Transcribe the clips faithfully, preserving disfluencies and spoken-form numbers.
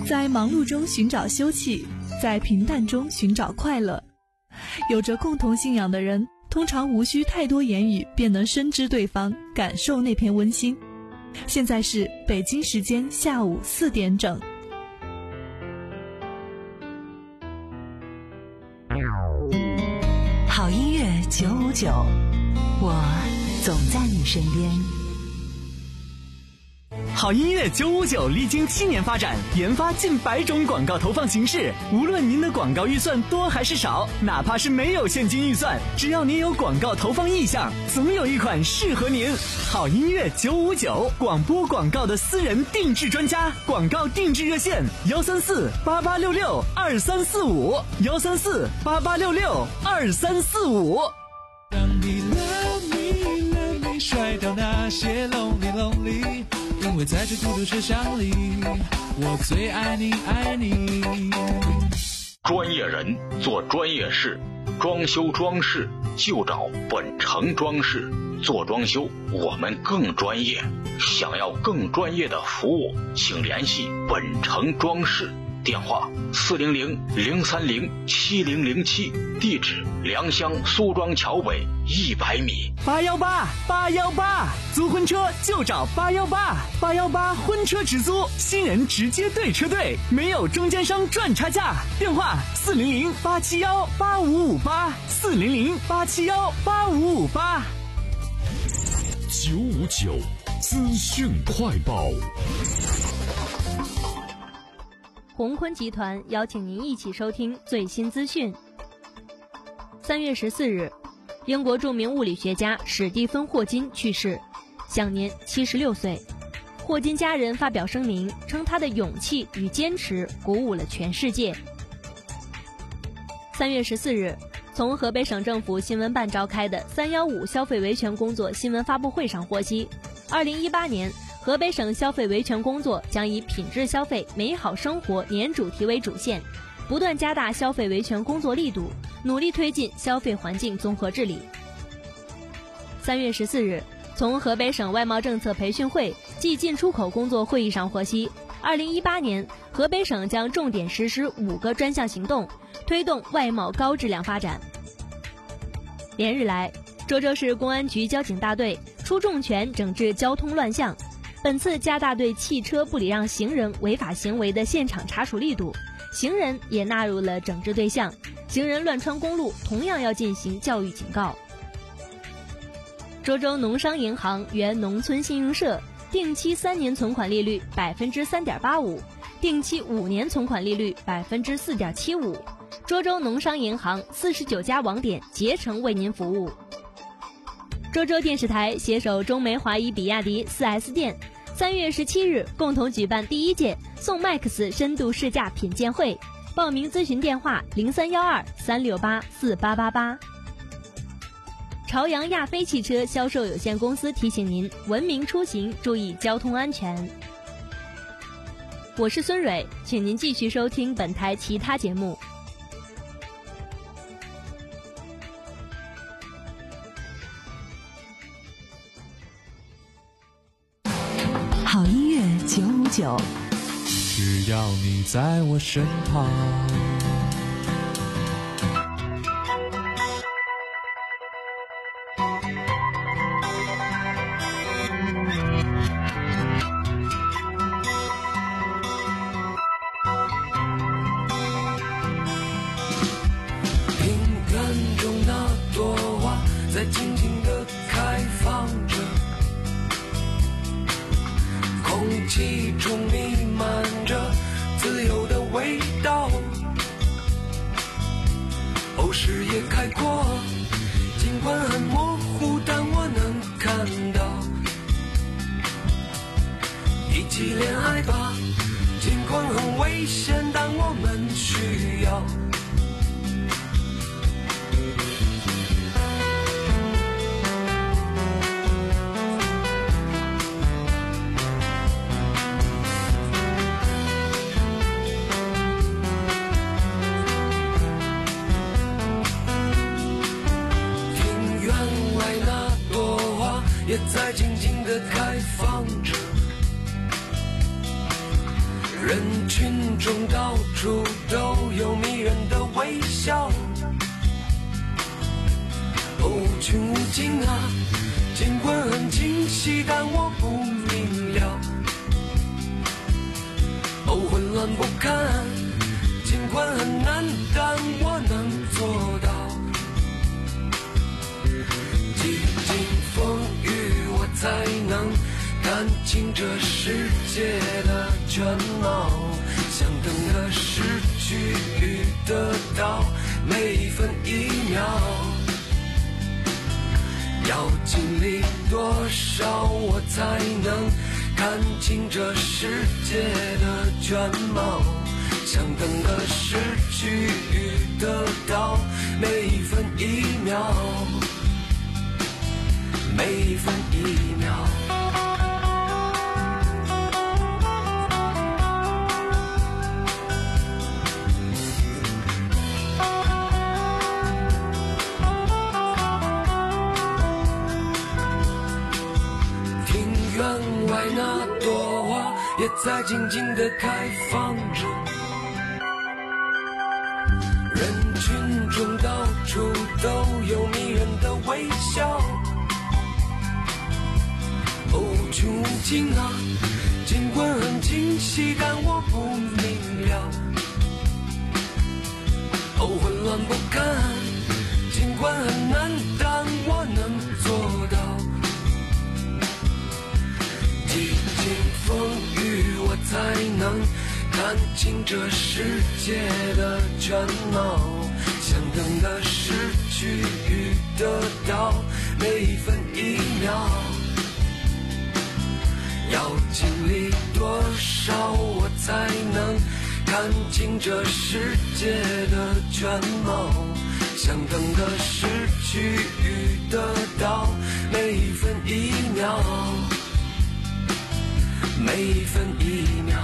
在忙碌中寻找休憩，在平淡中寻找快乐。有着共同信仰的人，通常无需太多言语便能深知对方，感受那片温馨。现在是北京时间下午四点整。 好音乐九五九，我总在你身边。 好音乐九五九历经七年发展，研发近百种广告投放形式。无论您的广告预算多还是少，哪怕是没有现金预算，只要您有广告投放意向，总有一款适合您。好音乐九五九，广播广告的私人定制专家，广告定制热线幺三四八八六六二三四五幺三四八八六六二三四五。 当你 love me love me 甩掉那些 lonely lonely，因为在这孤独车厢里，我最爱你爱你。 专业人做专业事，装修装饰就找本城装饰。做装修我们更专业，想要更专业的服务，请联系本城装饰。电话四零零零三零七零零七，地址良乡苏庄桥北一百米。 八幺八八幺八，租婚车就找八幺八八幺八婚车直租，新人直接对车队，没有中间商赚差价。电话四零零八七幺八五五八四零零八七幺八五五八。 九五九资讯快报。 宏坤集团邀请您一起收听最新资讯。三月十四日，英国著名物理学家史蒂芬·霍金去世，享年七十六岁。霍金家人发表声明，称他的勇气与坚持鼓舞了全世界。三月十四日，从河北省政府新闻办召开的三一五消费维权工作新闻发布会上获悉，二零一八年河北省消费维权工作将以品质消费、美好生活年主题为主线，不断加大消费维权工作力度，努力推进消费环境综合治理。三月十四日，从河北省外贸政策培训会暨进出口工作会议上获悉，二零一八年河北省将重点实施五个专项行动，推动外贸高质量发展。连日来，涿州市公安局交警大队出重拳整治交通乱象，本次加大对汽车不礼让行人违法行为的现场查处力度，行人也纳入了整治对象，行人乱穿公路同样要进行教育警告。涿州农商银行原农村信用社定期三年存款利率百分之三点八五，定期五年存款利率百分之四点七五。涿州农商银行四十九家网点竭诚为您服务。涿州电视台携手中梅华谊比亚迪 四 S 店，三月十七日共同举办第一届宋 Max 深度试驾品鉴会，报名咨询电话零三幺二三六八四八八八。朝阳亚飞汽车销售有限公司提醒您：文明出行，注意交通安全。我是孙蕊，请您继续收听本台其他节目。 好音乐九五九， 只要你在我身旁。 在静静地开放着，空气中弥漫着自由的味道。哦，视野开阔，尽管很模糊，但我能看到。一起恋爱吧，尽管很危险，但我们需要。也在静静地开放着， 人群中到处都有迷人的微笑，哦，无穷无尽啊，尽管很清晰，但我不明了。哦，混乱不堪，尽管很难，但我能做到。历经风雨，我才能看清这世界的全貌，想等的失去与得到，每一分一秒，要经历多少我才能看清这世界的全貌，想等的失去与得到，每一分一秒，每一分一秒。那朵花也在静静地开放着，人群中到处都有迷人的微笑，哦，无穷无尽啊，尽管很清晰，但我不明了。哦，混乱不堪，尽管很难，但我能做到。历经风雨，我才能看清这世界的全貌，想等的失去与得到，每一分一秒，要经历多少我才能看清这世界的全貌，想等的失去与得到，每一分一秒，每一分一秒。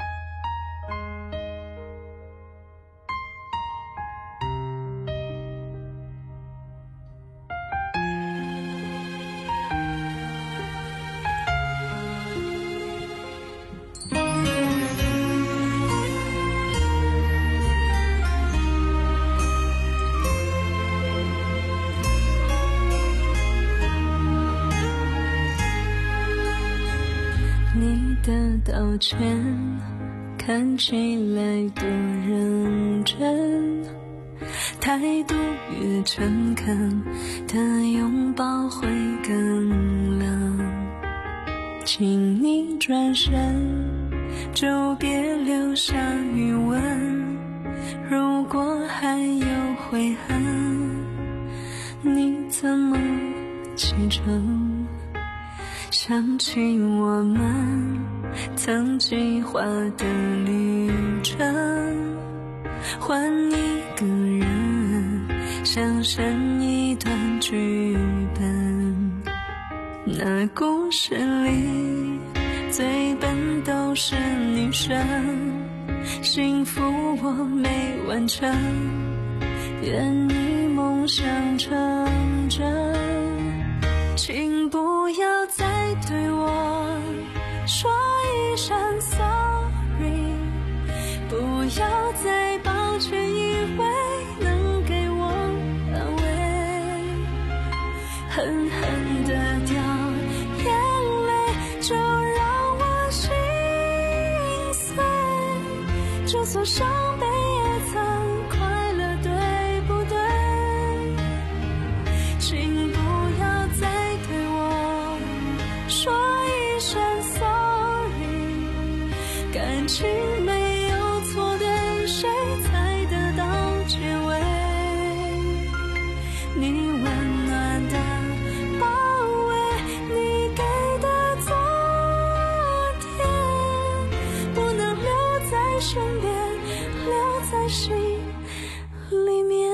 道歉看起来多认真，态度越诚恳的拥抱会更冷。请你转身，就别留下余温，如果还有悔恨，你怎么启程？想起我们曾计划的旅程，换一个人想生一段剧本。那故事里最笨都是女生，幸福我没完成，愿你梦想成真。请不要再对我说一声 sorry， 不要再抱歉以为能给我安慰，狠狠地掉眼泪就让我心碎，就算伤悲也曾快乐，对不对？请不要再对我说一声 sorry， 感情没有错的谁才得到结尾？你温暖的包围，你给的昨天，不能留在身边，留在心里面。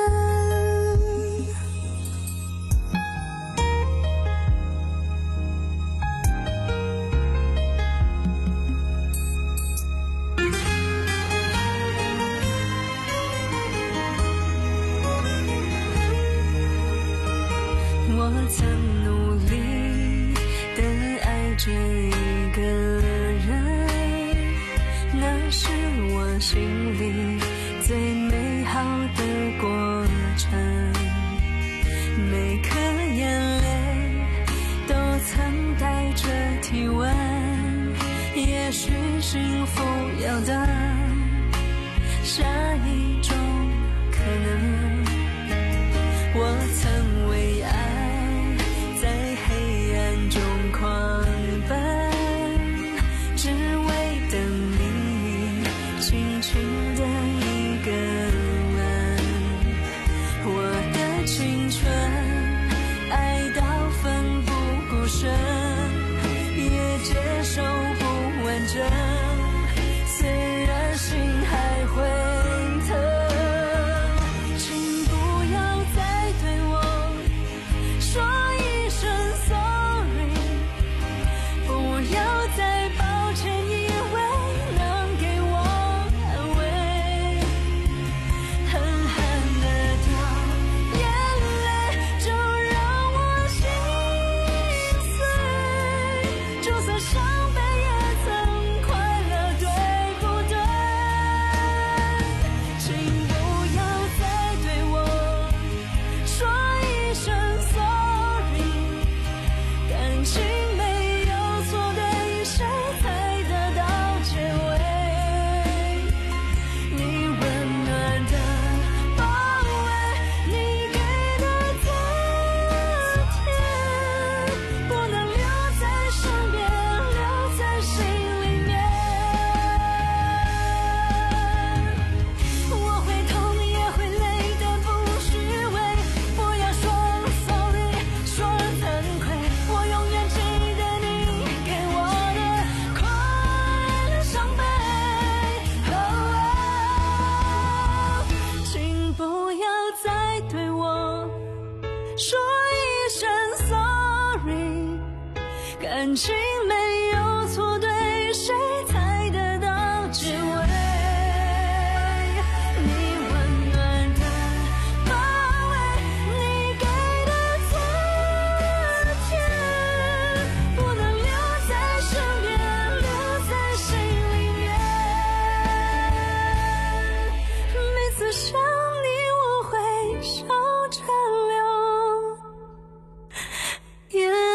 我曾努力地爱着一个人， 是我心里最美好的过程，每颗眼泪都曾带着体温，也许幸福要等下一种可能。我曾为爱在黑暗中狂奔，只为等你轻轻的一个吻。我的青春爱到奋不顾身，也接受不完整，虽然心还会疼。请不要再对我说一声 sorry， 不要再抱歉以为能给我安慰，狠狠地掉眼泪就让我心碎，就算伤悲也曾快乐，对不对？请不要再对我说一声 sorry， 感情没有错对，谁才得到结尾？你温暖的包围，你给的滋甜，不能留在身边，留在心里面。我会痛也会累，但不虚伪，不要说 sorry， 说惭愧，我永远记得你给我的快乐伤悲。哦，请不要再对我说一声 sorry， 感情没有错对，谁才得到结尾？你温暖的包围，你给的滋甜，不能留在身边，留在心里面。每次想你，我会笑着流眼泪。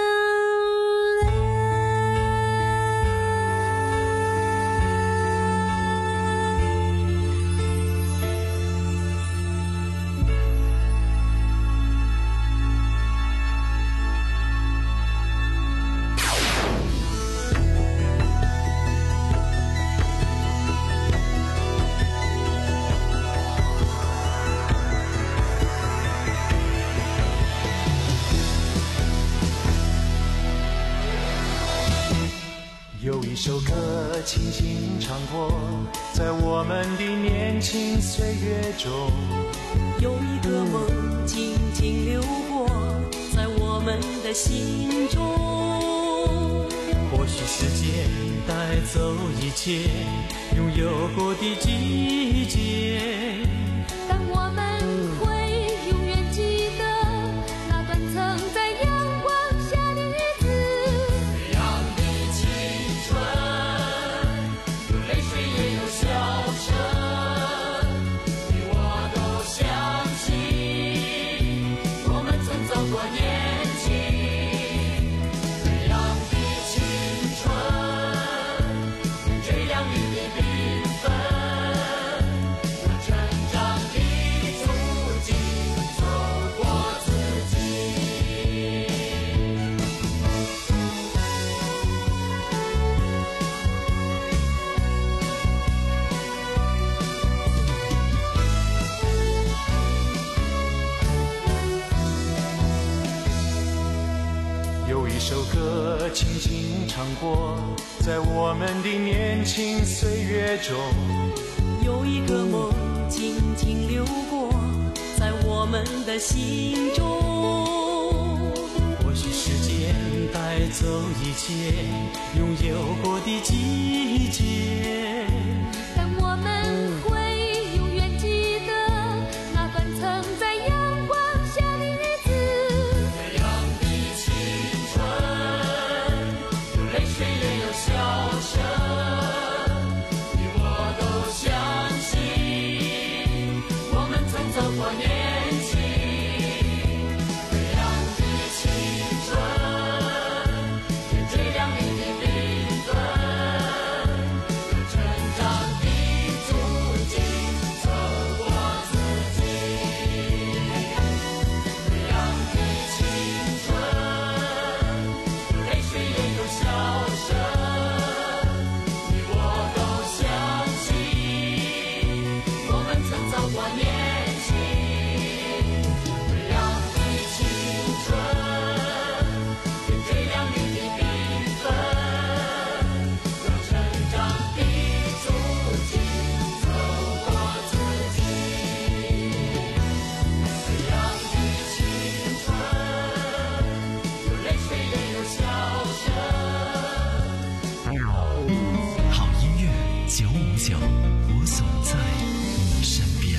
有一首歌轻轻唱过，在我们的年轻岁月中， 有一个梦静静流过，在我们的心中。 或许时间带走一切拥有过的季节， 但我们会永远记得那段曾在阳光下的日子。 这样的青春，有泪水也有笑声，你我都相信我们曾走过年轻。这样的青春，这样的缤纷，那成长的足迹，走过自己。 有一首歌轻轻唱过，在我们的年轻岁月中， 有一个梦静静流过，在我们的心中。 或许时间带走一切拥有过的季节， 但我们会永远记得那段曾在阳光下的日子。 这样的青春，有泪水也有笑声，你九，我总在你身边。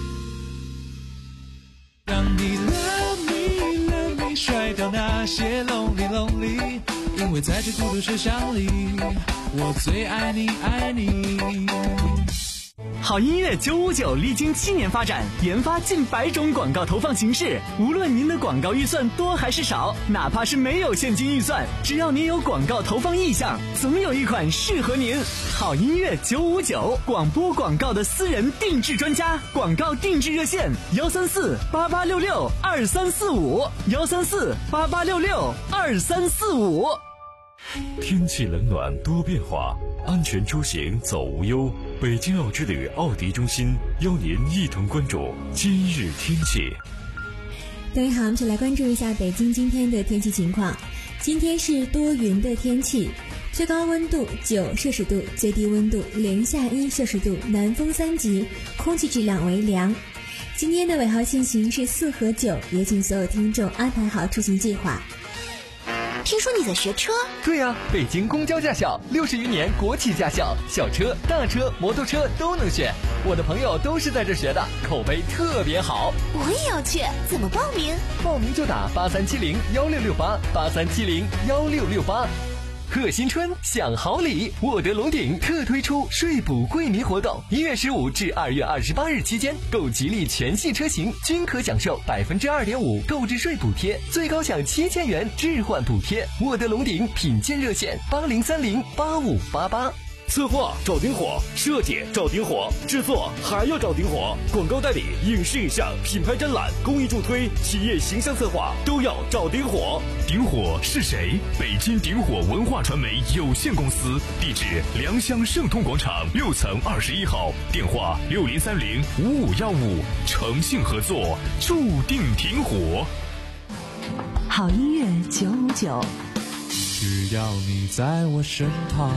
让你 love me love me 甩掉那些 lonely lonely， 因为在这孤独车厢里，我最爱你爱你。 好音乐九五九历经七年发展，研发近百种广告投放形式。无论您的广告预算多还是少，哪怕是没有现金预算，只要您有广告投放意向，总有一款适合您。好音乐九五九，广播广告的私人定制专家，广告定制热线：幺三四八八六六二三四五，幺三四八八六六二三四五。 天气冷暖多变化，安全出行走无忧。北京奥之旅奥迪中心邀您一同关注今日天气。 各位好，我们一起来关注一下北京今天的天气情况。今天是多云的天气，最高温度九摄氏度，最低温度零下一摄氏度，南风三级，空气质量为良。今天的尾号限行是四和九，也请所有听众安排好出行计划。 听说你在学车？ 对呀、啊，北京公交驾校，六十余年国企驾校，小车、大车、摩托车都能选。我的朋友都是在这学的，口碑特别好。 我也要去，怎么报名？ 报名就打八三七零幺六六八，八三七零幺六六八。贺新春享好礼，沃德龙鼎特推出税补惠民活动，一月十五至二月二十八日期间，购吉利全系车型均可享受百分之二点五购置税补贴，最高享七千元置换补贴。沃德龙鼎品鉴热线：八零三零八五八八。 策划找顶火，设计找顶火，制作还要找顶火，广告代理、影视影像、品牌展览、公益助推、企业形象策划都要找顶火。顶火是谁？北京顶火文化传媒有限公司，地址良乡盛通广场六层二十一号，电话六零三零五五幺五，诚信合作，注定顶火。 好音乐九五九， 只要你在我身旁。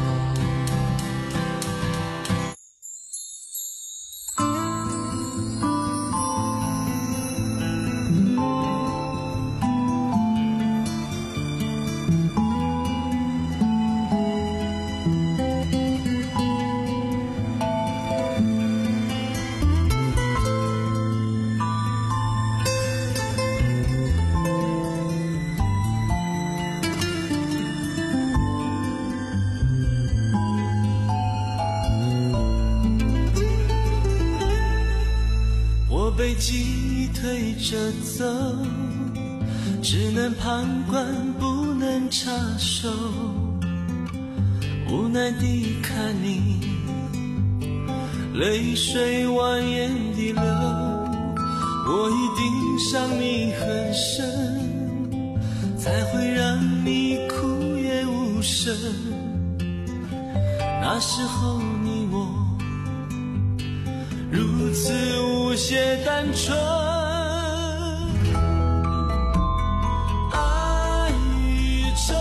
被记忆推着走，只能旁观不能插手，无奈地看你泪水蜿蜒地流，我一定伤你很深，才会让你哭也无声。那时候你我如此无邪单纯，爱与愁，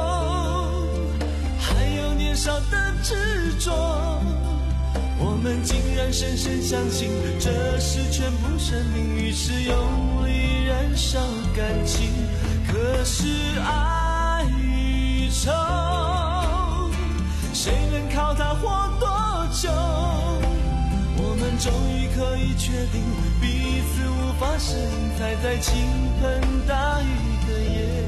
还有年少的执着，我们竟然深深相信这是全部生命，于是用力燃烧感情。可是爱与愁，谁能靠它活多久？我们终于可以确定彼此无法适应，才在倾盆大雨的夜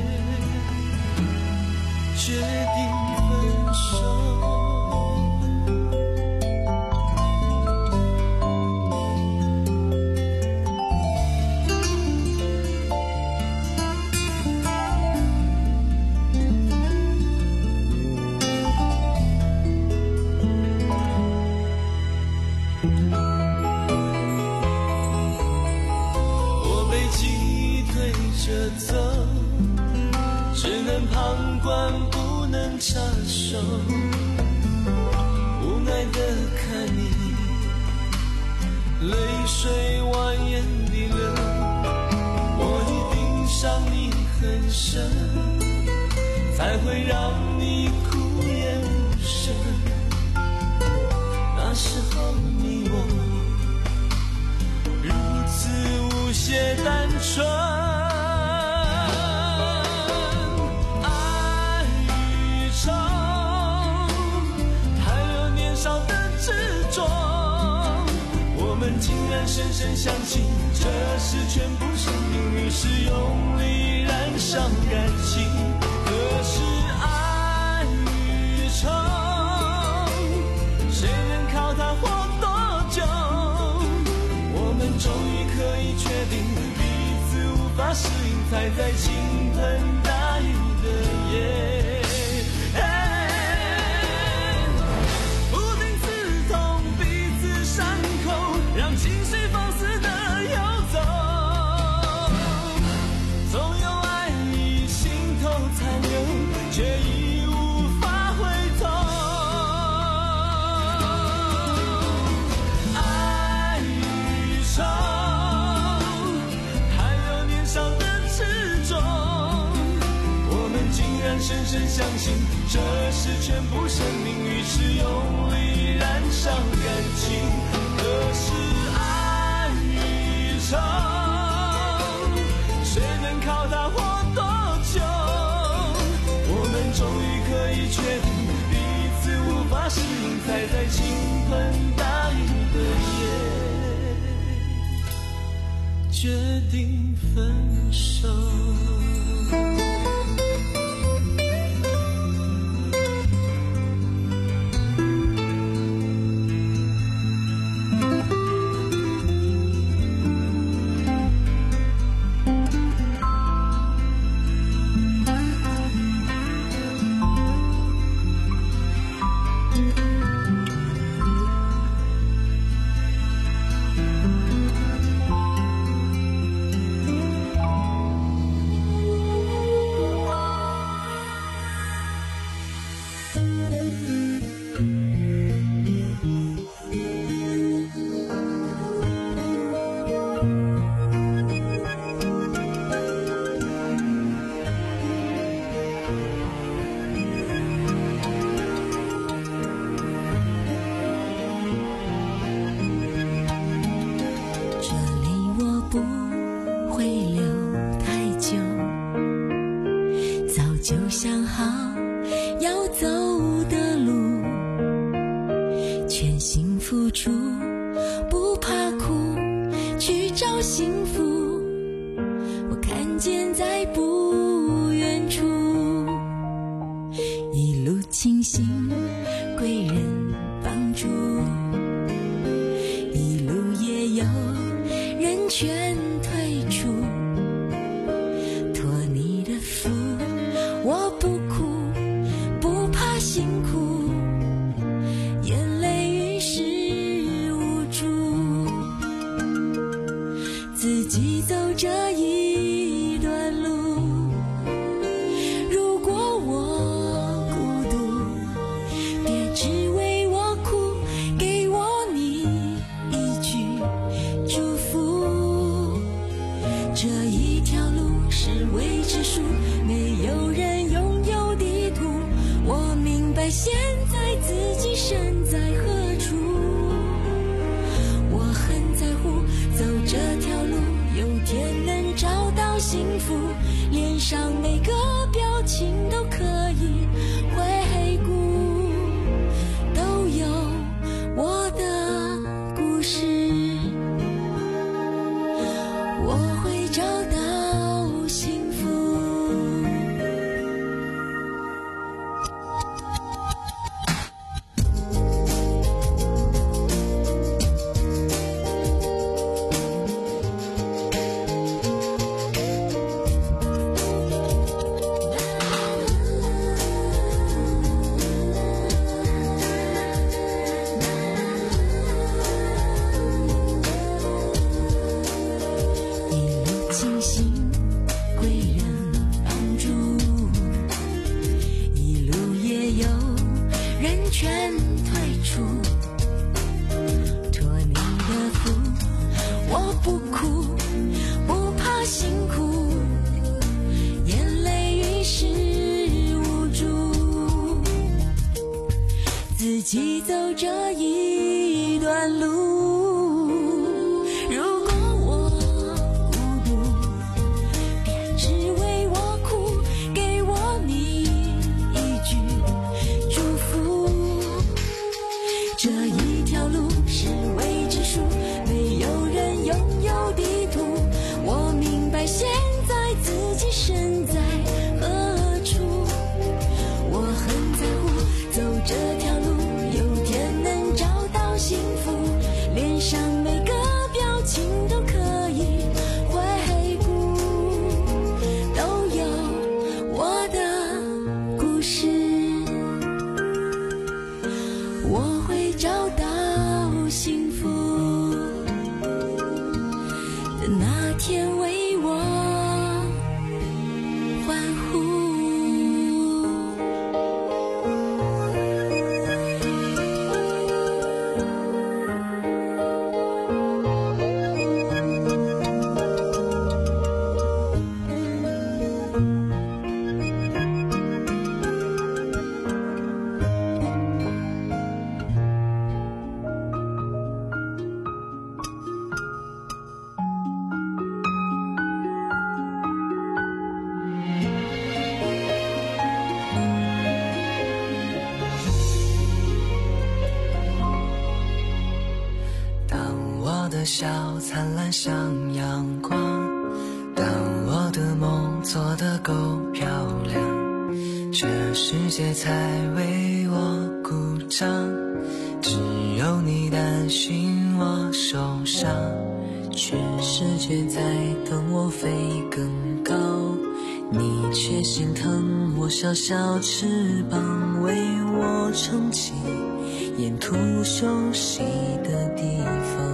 决定分手。走，只能旁观不能插手，无奈地看你泪水蜿蜒地流，我一定伤你很深，才会让你哭也无声。那时候你我如此无邪单纯，执竟然深深相信这是全部生命，于是用力燃烧感情。可是爱与愁，谁能靠它活多久？我们终于可以确定彼此无法适应，才在倾盆大雨的夜情绪放肆的游走，总有爱意心头残留，却已无法回头。爱与愁，还有年少的执着，我们竟然深深相信这是全部生命，于是用力燃烧感情。可是谁能靠它活多久？我们终于可以确定彼此无法适应，才在倾盆大雨的夜决定分手。 就想好要走的路，全心付出，不怕苦，去找幸福。我看见在不远处，一路清醒，贵人帮助，一路也有人劝退出。我不哭，不怕辛苦，眼泪于是无助，自己走这一段路。如果我孤独，别只为我哭，给我你一句祝福。这一条路是未知数，没有人现在自己身在何处，我很在乎走这条路，有天能找到幸福，脸上每个表情都可以回顾，都有我的故事，我会找到幸福。自己走这一段路，如果我孤独，别只为我哭，给我你一句祝福。这一条路是未知数，没的笑灿烂像阳光，当我的梦做得够漂亮，这世界才为我鼓掌。只有你担心我受伤，全世界在等我飞更高，你却心疼我小小翅膀，为我撑起沿途休息的地方。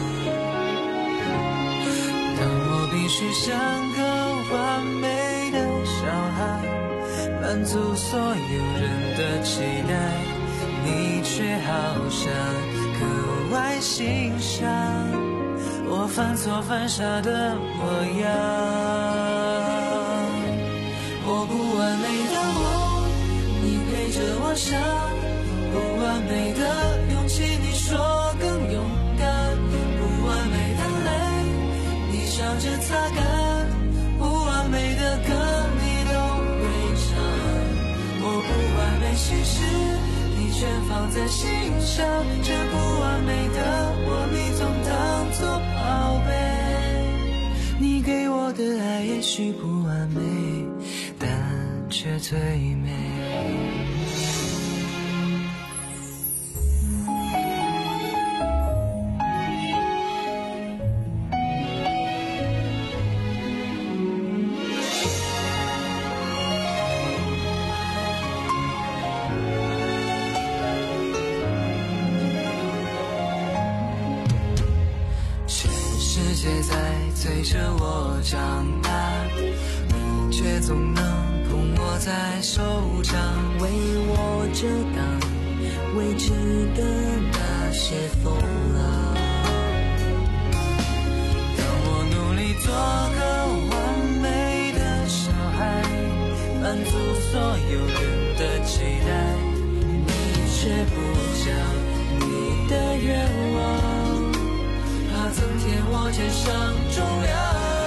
当我必须像个完美的小孩，满足所有人的期待，你却好像格外欣赏我犯错犯傻的模样。我不完美的梦，你陪着我想，不完美的勇气，你说更勇敢，不完美的泪，你笑着擦干，不完美的歌你都会唱。我不完美心事，你全放在心上，这不完美的我，你总当作宝贝。你给我的爱也许不完美，但却最美。世界在催着我长大，你却总能捧我在手掌，为我遮挡未知的那些风浪。当我努力做个完美的小孩，满足所有人的期待，你却不讲你的愿望，增添我肩上重量。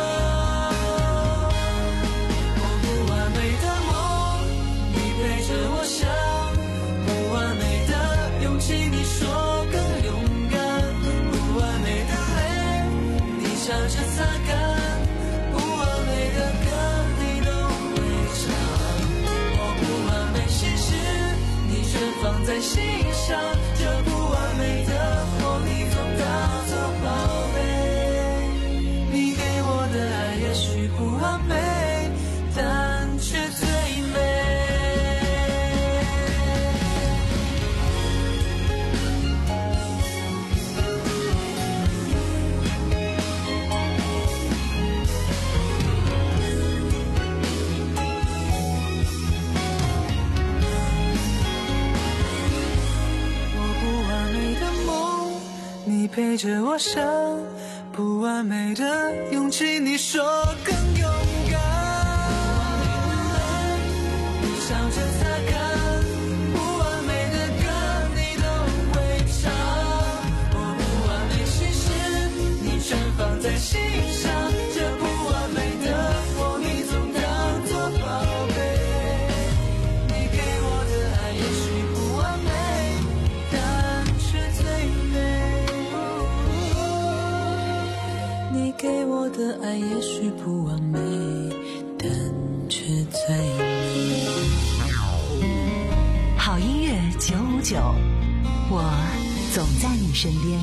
我不完美的梦，你陪着我想，不完美的勇气，你说更勇敢，不完美的泪，你笑着擦干，不完美的歌你都会唱。我不完美心事，你全放在心上，这不完美的我，你总当作宝贝。也许不完美，但却最美。我不完美的梦，你陪着我想，不完美的勇气，你说更勇敢。你笑着擦干，不完美的歌你都会唱。我不完美心事，你全放在心上，这不完美的我，你总当作宝贝。你给我的爱也许不完美，但却最美。你给我的爱也许不完美，但却最美。 好音乐九五九，我总在你身边。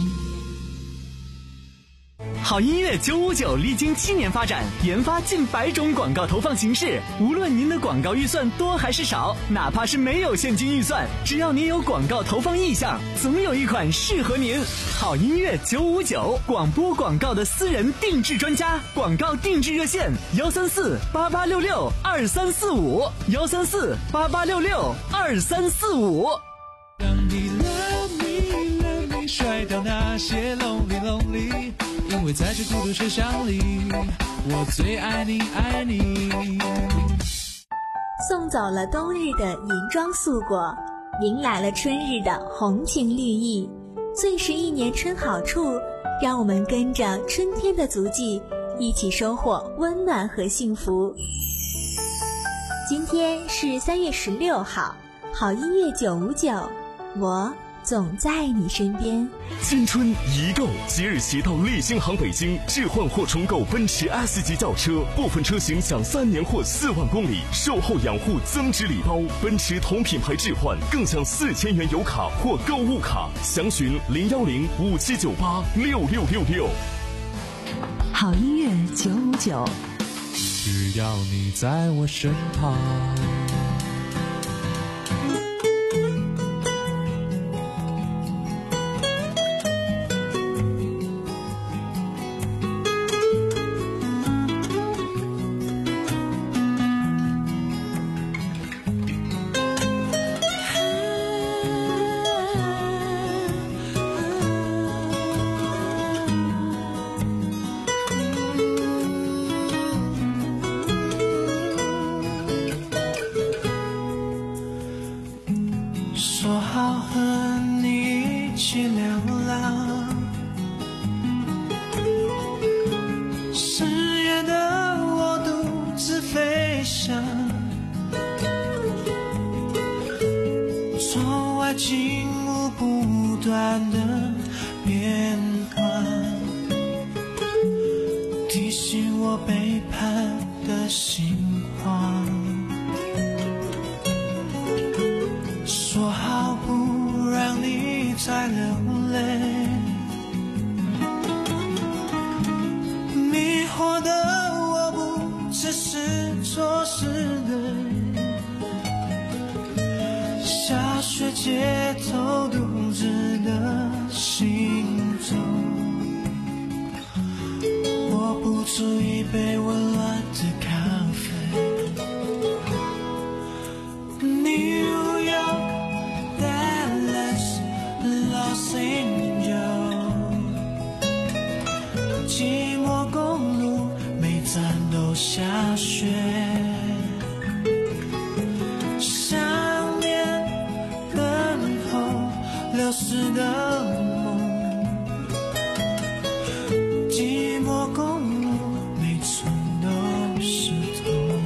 好音乐九五九历经七年发展，研发近百种广告投放形式。无论您的广告预算多还是少，哪怕是没有现金预算，只要您有广告投放意向，总有一款适合您。好音乐九五九，广播广告的私人定制专家，广告定制热线幺三四八八六六二三四五幺三四八八六六二三四五。 让你 love me love me 甩掉那些 lonely lonely， 因为在这孤独车厢里，我最爱你爱你。 送走了冬日的银装素裹，迎来了春日的红情绿意。最是一年春好处，让我们跟着春天的足迹，一起收获温暖和幸福。今天是三月十六号，好音乐九五九，我总在你身边。 新春一购，即日起到利星行北京置换或重购奔驰 S 级轿车，部分车型享三年或四万公里售后养护增值礼包，奔驰同品牌置换更享四千元油卡或购物卡。详询零幺零五七九八六六六六。 好音乐九五九， 只要你在我身旁。 说好和你一起流浪，十月的我独自飞翔，窗外景物不断的变换，提醒我背叛的心慌。说好不让你再流泪，迷惑的我不只是错失的，下雪街头独自的行走，握不住一杯温暖的咖啡。New York Los Angeles， 寂寞公路每站都下雪，想念等候流逝的梦，寂寞公路每寸都是痛。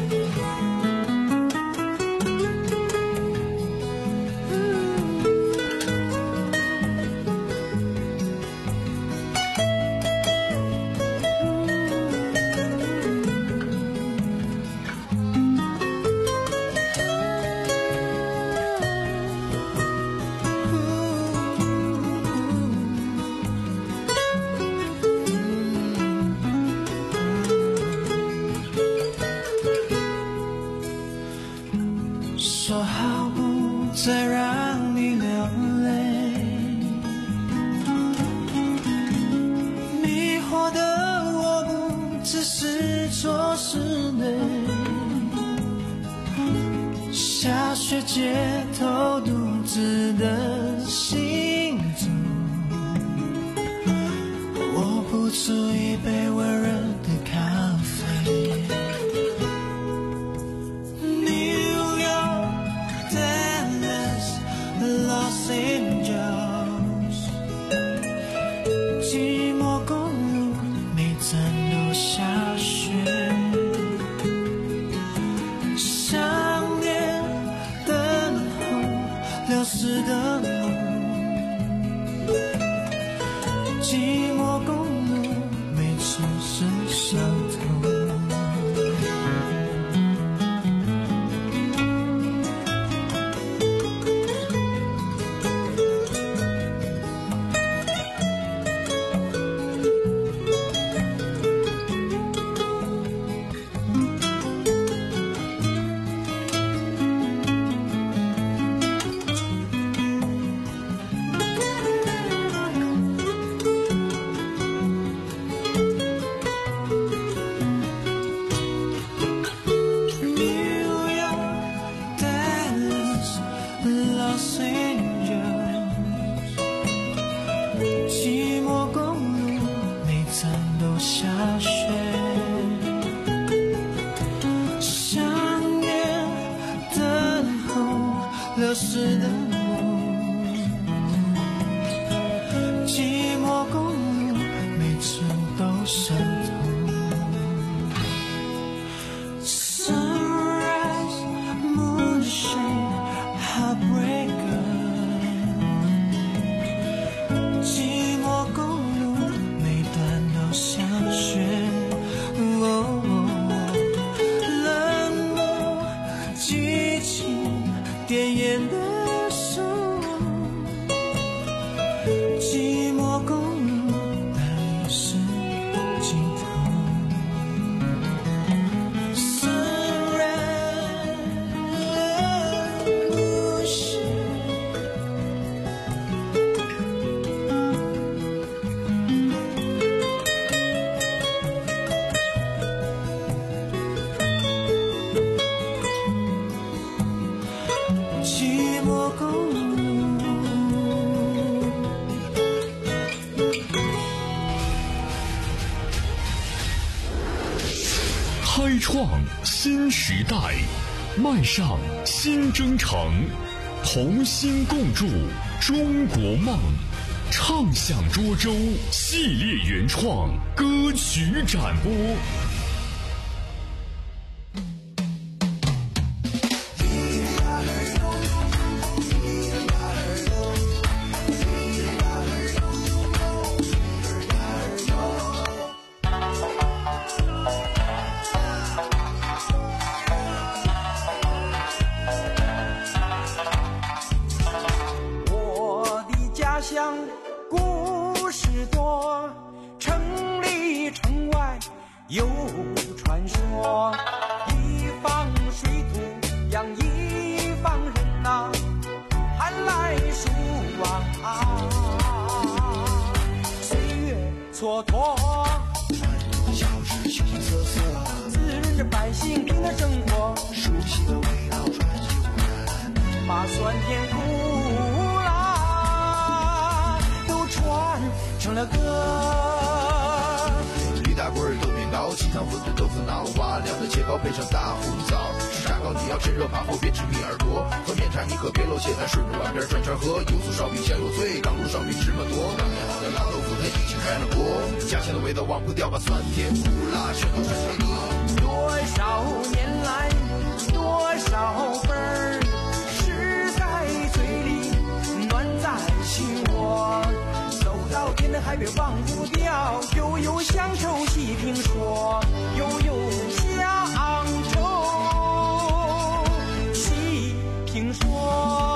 说好不再让你流泪，迷惑的我不只是错失的，下雪街头独自的行走，握不住一杯温热的咖啡。Los Angeles， 寂寞公路每站都下雪，想念等候流逝的梦，寂寞公路每处是相同。Los Angeles， 寂寞公路每站都下雪，想念等候流逝的梦，寂寞公路每寸都伤痛。Sunrise moonshine heartbreaker， 创新时代，迈上新征程，同心共筑中国梦。畅享涿州系列原创歌曲展播。 我的家乡故事多，城里城外有传说，一方水土养一方人呐、啊，寒来暑往啊，岁月蹉跎，小吃形形色色，滋润着百姓平的生活，熟悉的味道传起无人，把酸甜苦辣都传成了歌。驴打滚豆面糕，清汤馄饨豆腐脑，瓦凉的切糕配上大红枣，吃炸糕你要趁热怕后别吃米耳朵，喝面茶你可别漏血，咱顺着碗边转圈喝，油酥烧饼香又脆，刚炉烧饼芝麻多，刚腌好的辣豆腐它已经开了锅，家乡的味道忘不掉，把酸甜苦辣全都传成歌。多少年来多少份儿吃在嘴里，暖在心窝，走到天南海北忘不掉，悠悠乡愁细评说，悠悠乡愁细评说。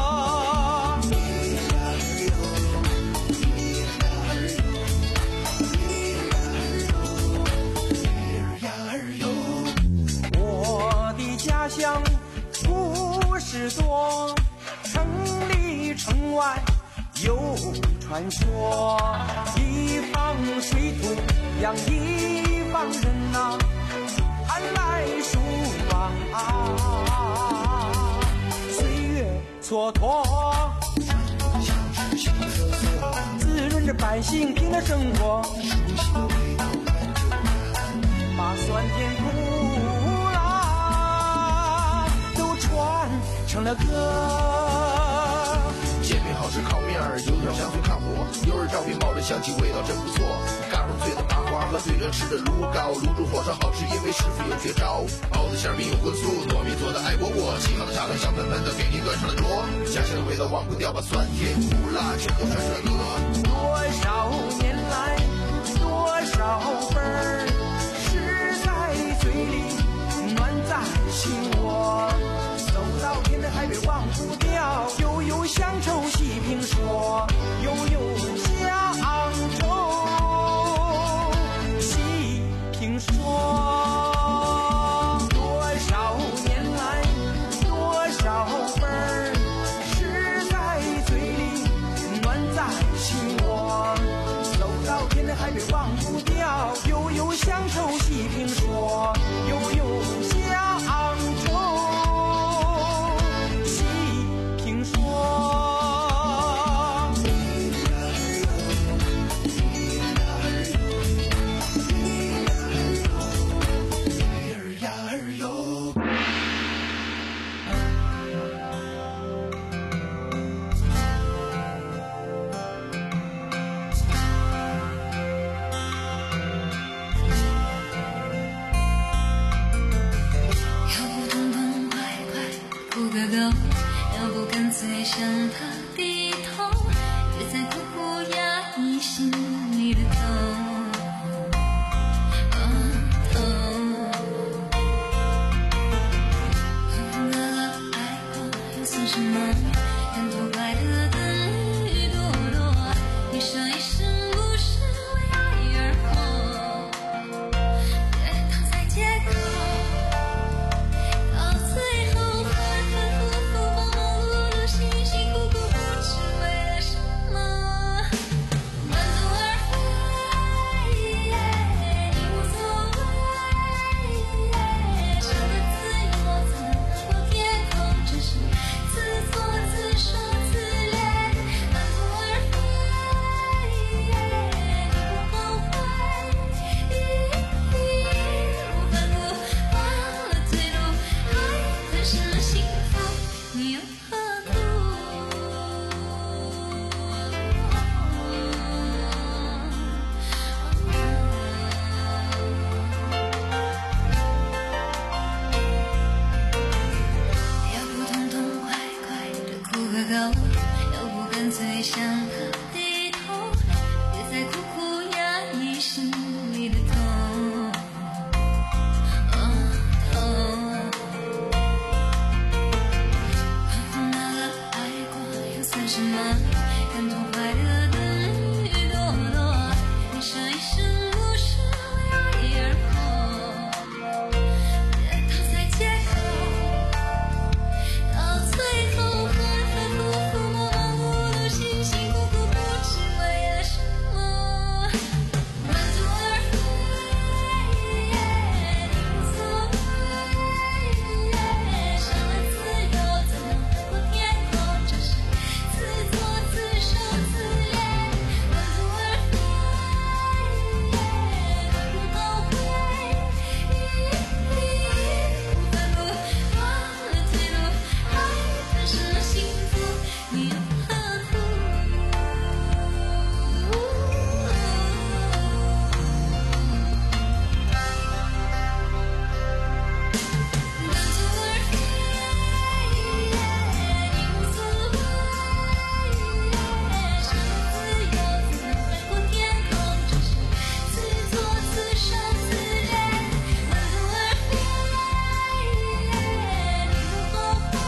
我的家乡故事多，城里城外有传说，一方水土养一方人呐、啊，寒来暑往啊，岁月蹉跎，小吃形形色色，滋润着百姓平的生活，熟悉的味道把酸甜苦辣都传成了歌。煎饼好吃，烤面儿有点香脆看火，油儿照饼冒着香气，味道真不错。嘎嘣脆的麻花和对着吃的卤糕，卤煮火烧好吃，因为师傅有绝招。包子馅儿饼有荤素，糯米做的爱窝窝，沏好的茶汤香喷喷的，给你端上了桌。家乡的味道忘不掉，把酸甜苦辣全都传成了歌。多少年来，多少份儿吃在嘴里，暖在心窝。走到天南海北忘不掉，悠悠乡愁细评说，悠悠乡愁细评说。多少年来，多少份儿吃在嘴里，暖在心窝。走到天南海北忘不掉，悠悠乡愁细评说，悠悠乡愁细评说。 要不干脆向他低头，别再苦苦压抑心里的痛，痛。哥哥爱我又算什么？人头怪得等于堕落，一生一世不是为爱而活，别躺在街头，到最后。自作自受自可告又不干脆向他低头，别再苦苦压抑心里的痛，哦哦，那个爱过又算什么，感动坏了的雨朵朵，你说一声不是为爱而活，别搪塞借口，到最后反反复复模模糊糊辛辛苦苦不知为了什么，满足而飞，你无所谓，伤了自由怎能过天空，这是自作自受自怜，满足而飞，你不后悔，不反复忘了退路，爱诞生了幸福，你又何苦？满足而飞，你无所谓，伤了自由怎能过天空，这是自作自受自怜，满足而飞，你不后悔，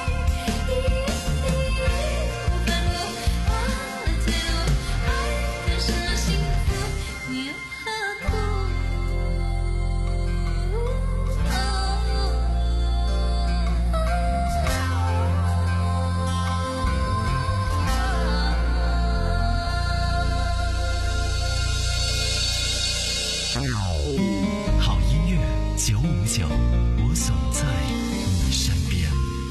不反复忘了退路，爱诞生了幸福，你又何苦？ 好音乐九五九，我总在你身边。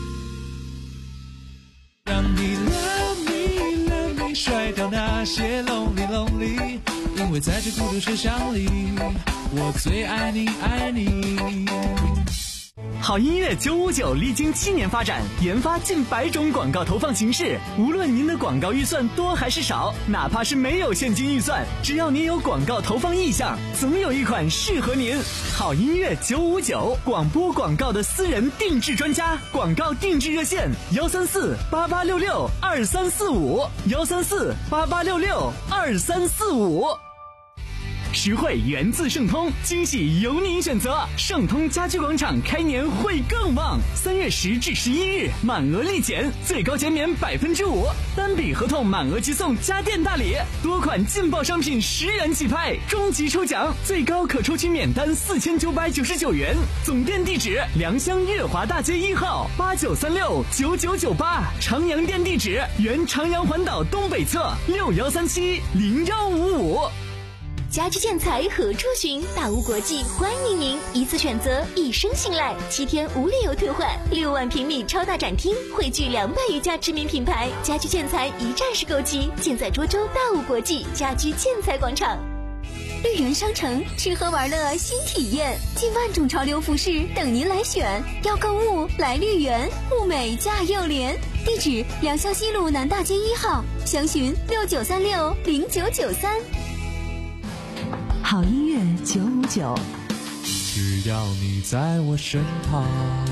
让你 love me love me 甩掉那些 lonely lonely， 因为在这孤独车厢里，我最爱你爱你。 好音乐九五九历经七年发展，研发近百种广告投放形式。无论您的广告预算多还是少，哪怕是没有现金预算，只要您有广告投放意向，总有一款适合您。好音乐九五九，广播广告的私人定制专家，广告定制热线：幺三四八八六六二三四五，幺三四八八六六二三四五。实惠源自盛通，惊喜由您选择。盛通家居广场开年会更旺，三月十至十一日满额立减，最高减免百分之五，单笔合同满额即送家电大礼，多款劲爆商品十元起拍，终极抽奖最高可抽取免单四千九百九十九元。总店地址：良乡月华大街一号八九三六九九九八，长阳店地址：原长阳环岛东北侧六幺三七零幺五五。 家居建材何处寻？大屋国际欢迎您，一次选择，一生信赖，七天无理由退换，六万平米超大展厅，汇聚两百余家知名品牌，家居建材一站式购齐，尽在涿州大屋国际家居建材广场。绿园商城，吃喝玩乐新体验，近万种潮流服饰等您来选。要购物来绿园，物美价又廉。地址：良乡西路南大街一号，详询六九三六零九九三。 好音乐九五九， 只要你在我身旁。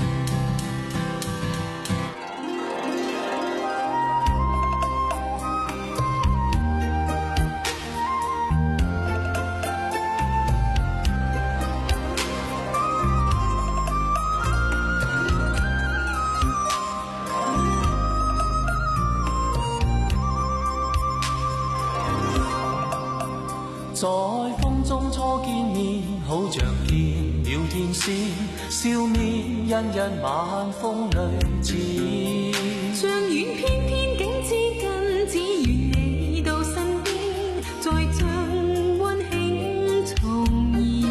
在風中初見面，好像見了天仙，笑面欣欣晚風裏似。 像遠偏偏竟知近，只願你到身邊，再將溫馨重現。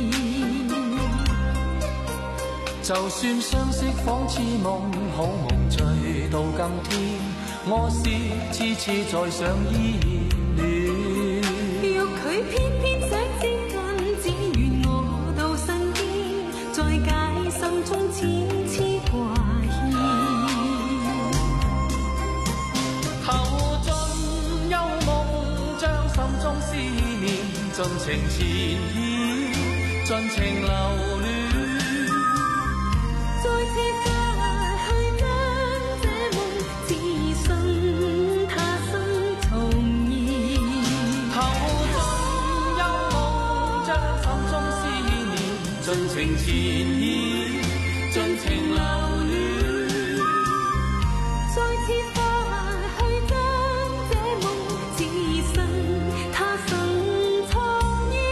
就算相識仿似夢，好夢醉到今天，我是次次在想依然戀。 佢偏偏想接近，只願我到身邊，再解心中痴痴掛牽。 後盡幽夢，將心中思念盡情纏繞，盡情留戀。再次發去將這夢似尽情前意，尽情留戀。 再次發去將這夢自信，他生創意。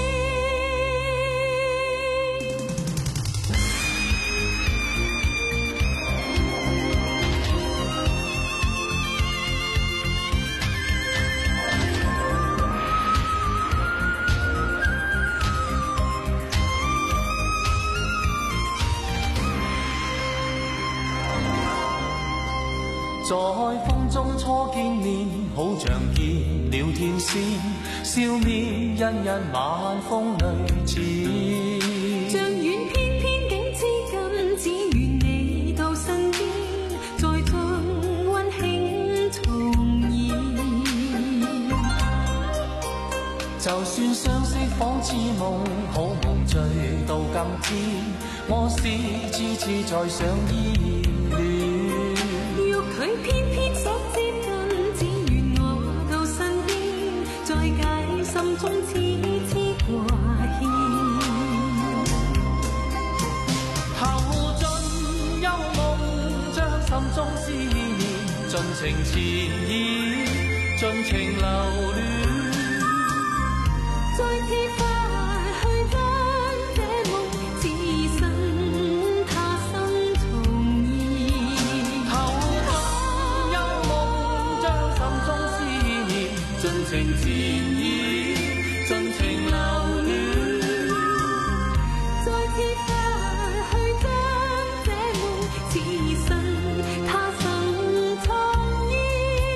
在風中初見面，好像見了天仙，笑面欣欣晚風裏似。 像遠偏偏竟知近，只願你到身邊，再將溫馨重現。 就算相識仿似夢，好夢醉到今天，我是次次在想依戀。 佢偏偏所接近，只願我到身邊，再解心中痴痴掛牽。 後盡幽夢，將心中思念盡情纏意，盡情留戀。 再次發去將這夢自信，他生從意。 盡情纏意，盡情留戀。 再次發去將這夢自信，他生創意。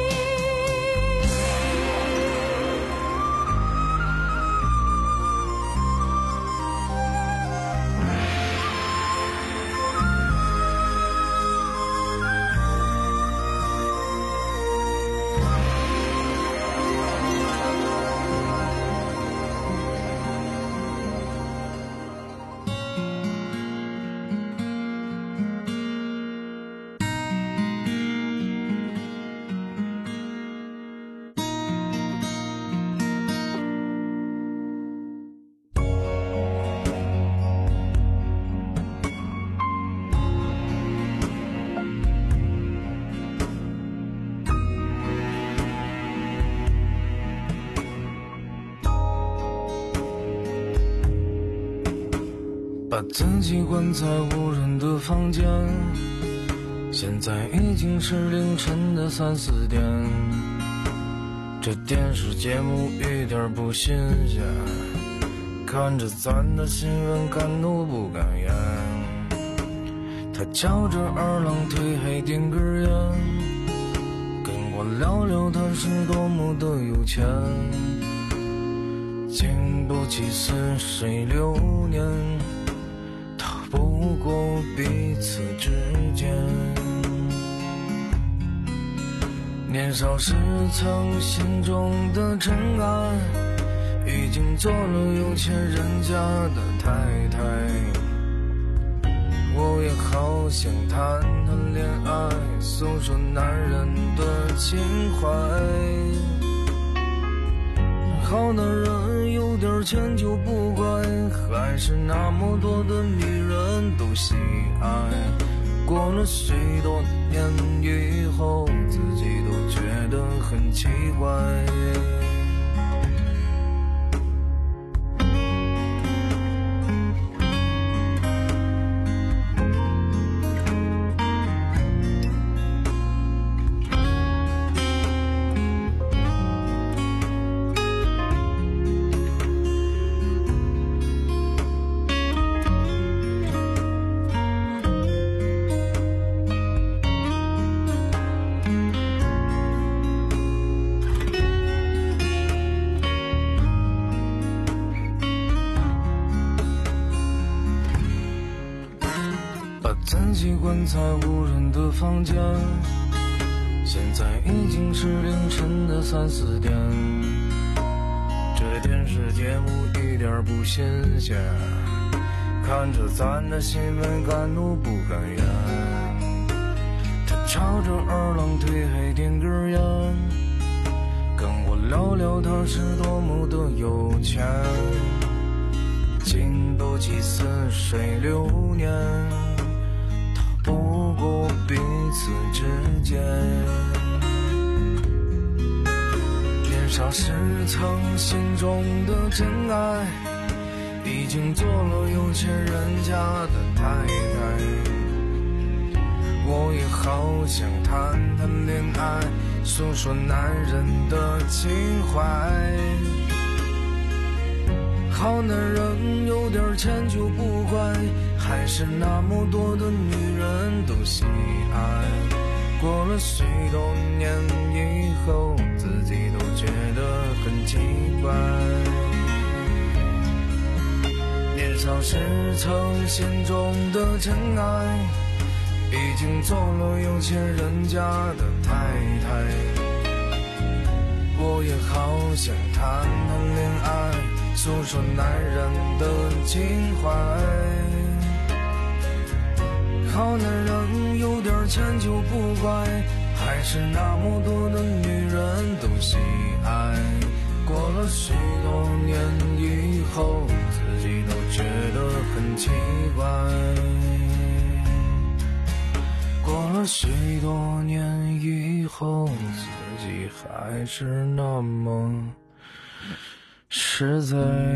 把自己关在无人的房间，现在已经是凌晨的三四点。这电视节目一点不新鲜，看着咱的新闻敢怒不敢言。他翘着二郎腿还点根烟，跟我聊聊他是多么的有钱。经不起似水流年，不过彼此之间，年少时曾心中的尘埃，已经做了有钱人家的太太。我也好想谈谈恋爱，诉说男人的情怀。好男人有点钱就不乖，还是那么多的女人都喜爱。过了许多年以后，自己都觉得很奇怪。自己关在无人的房间，现在已经是凌晨的三四点。这电视节目一点不新鲜，看着咱的新闻敢怒不敢言。他翘着二郎腿还点根烟，跟我聊聊他是多么的有钱。经不起起似水流年，逃不过彼此之间。年少时曾心中的真爱，已经做了有钱人家的太太。我也好想谈谈恋爱，诉说男人的情怀。好男人有点钱就不乖，还是那么多的女人都喜爱。过了许多年以后，自己都觉得很奇怪。年少时曾心中的真爱，已经做了有钱人家的太太。我也好想谈谈恋爱，诉说男人的情怀。好男人有点钱就不乖，还是那么多的女人都喜爱。过了许多年以后，自己都觉得很奇怪。过了许多年以后，自己还是那么实在。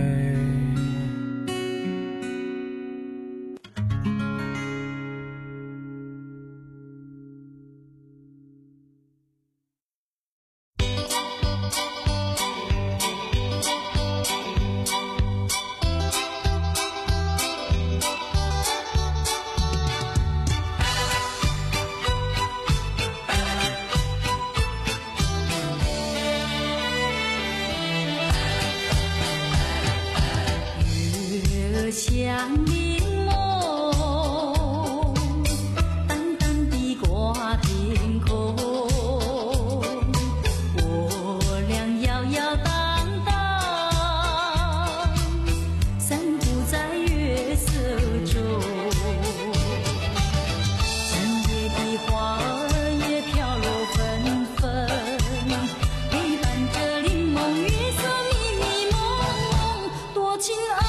像柠檬淡淡地挂天空，我俩摇摇荡荡散步在月色中，今夜的花儿也飘落纷纷，陪伴着柠檬月色迷迷蒙蒙，多情爱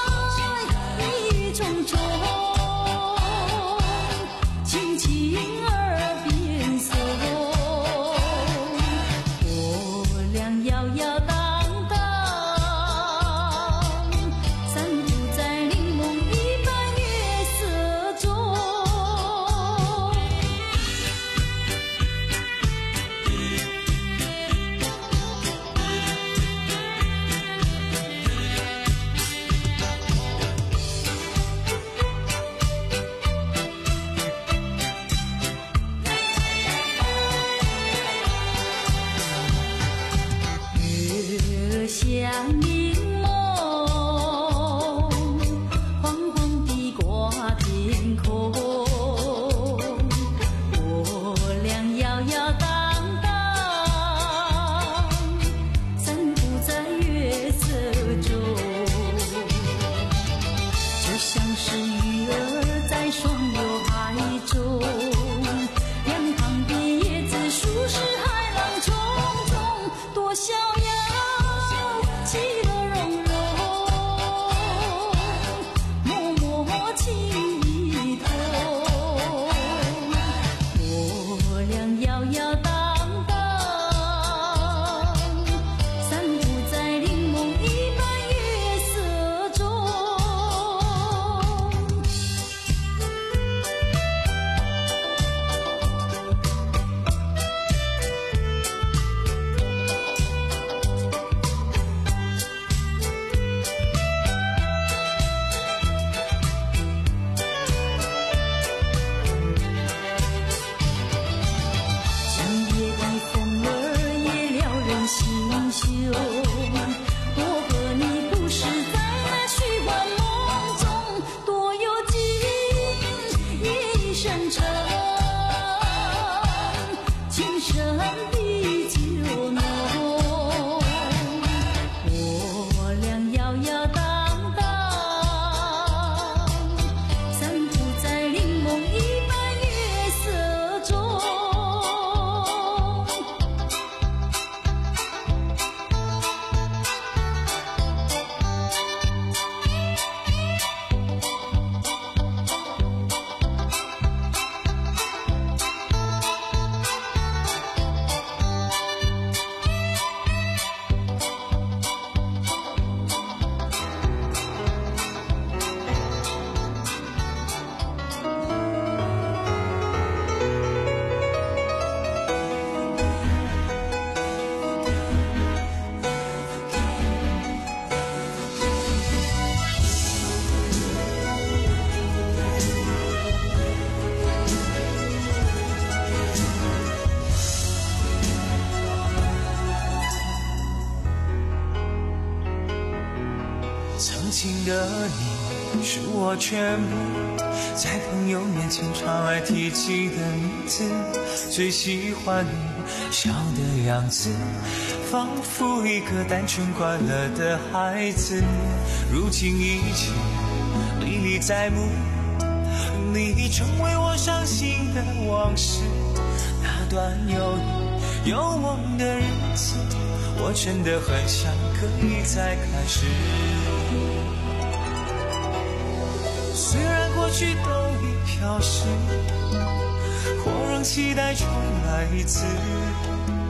重重，轻轻耳边送，我俩摇摇荡荡散步在柠檬一般月色中。像柠檬黄黄地挂天空，我俩摇摇荡荡散步在月色中，就像是鱼儿在双游海中，两旁的叶子树是海浪冲冲，多逍遥其乐融融，默默情意同，我俩摇摇荡荡散步在柠檬一般月色中。 今的你是我全部，在朋友面前常爱提起的名字，最喜欢你笑的样子，仿佛一个单纯快乐的孩子。如今一切历历在目，你成为我伤心的往事。那段有你有我的日子，我真的很想可以再开始。虽然过去都已飘逝，或仍期待重来一次。